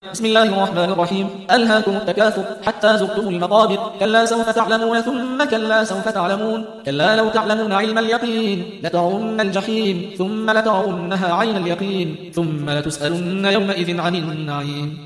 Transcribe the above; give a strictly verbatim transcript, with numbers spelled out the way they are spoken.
بسم الله الرحمن الرحيم. ألهاكم التكاثر حتى زرتم المقابر كلا سوف تعلمون ثم كلا سوف تعلمون كلا لو تعلمون علم اليقين لترون الجحيم ثم لترونها عين اليقين ثم لتسألن يومئذ عن النعيم.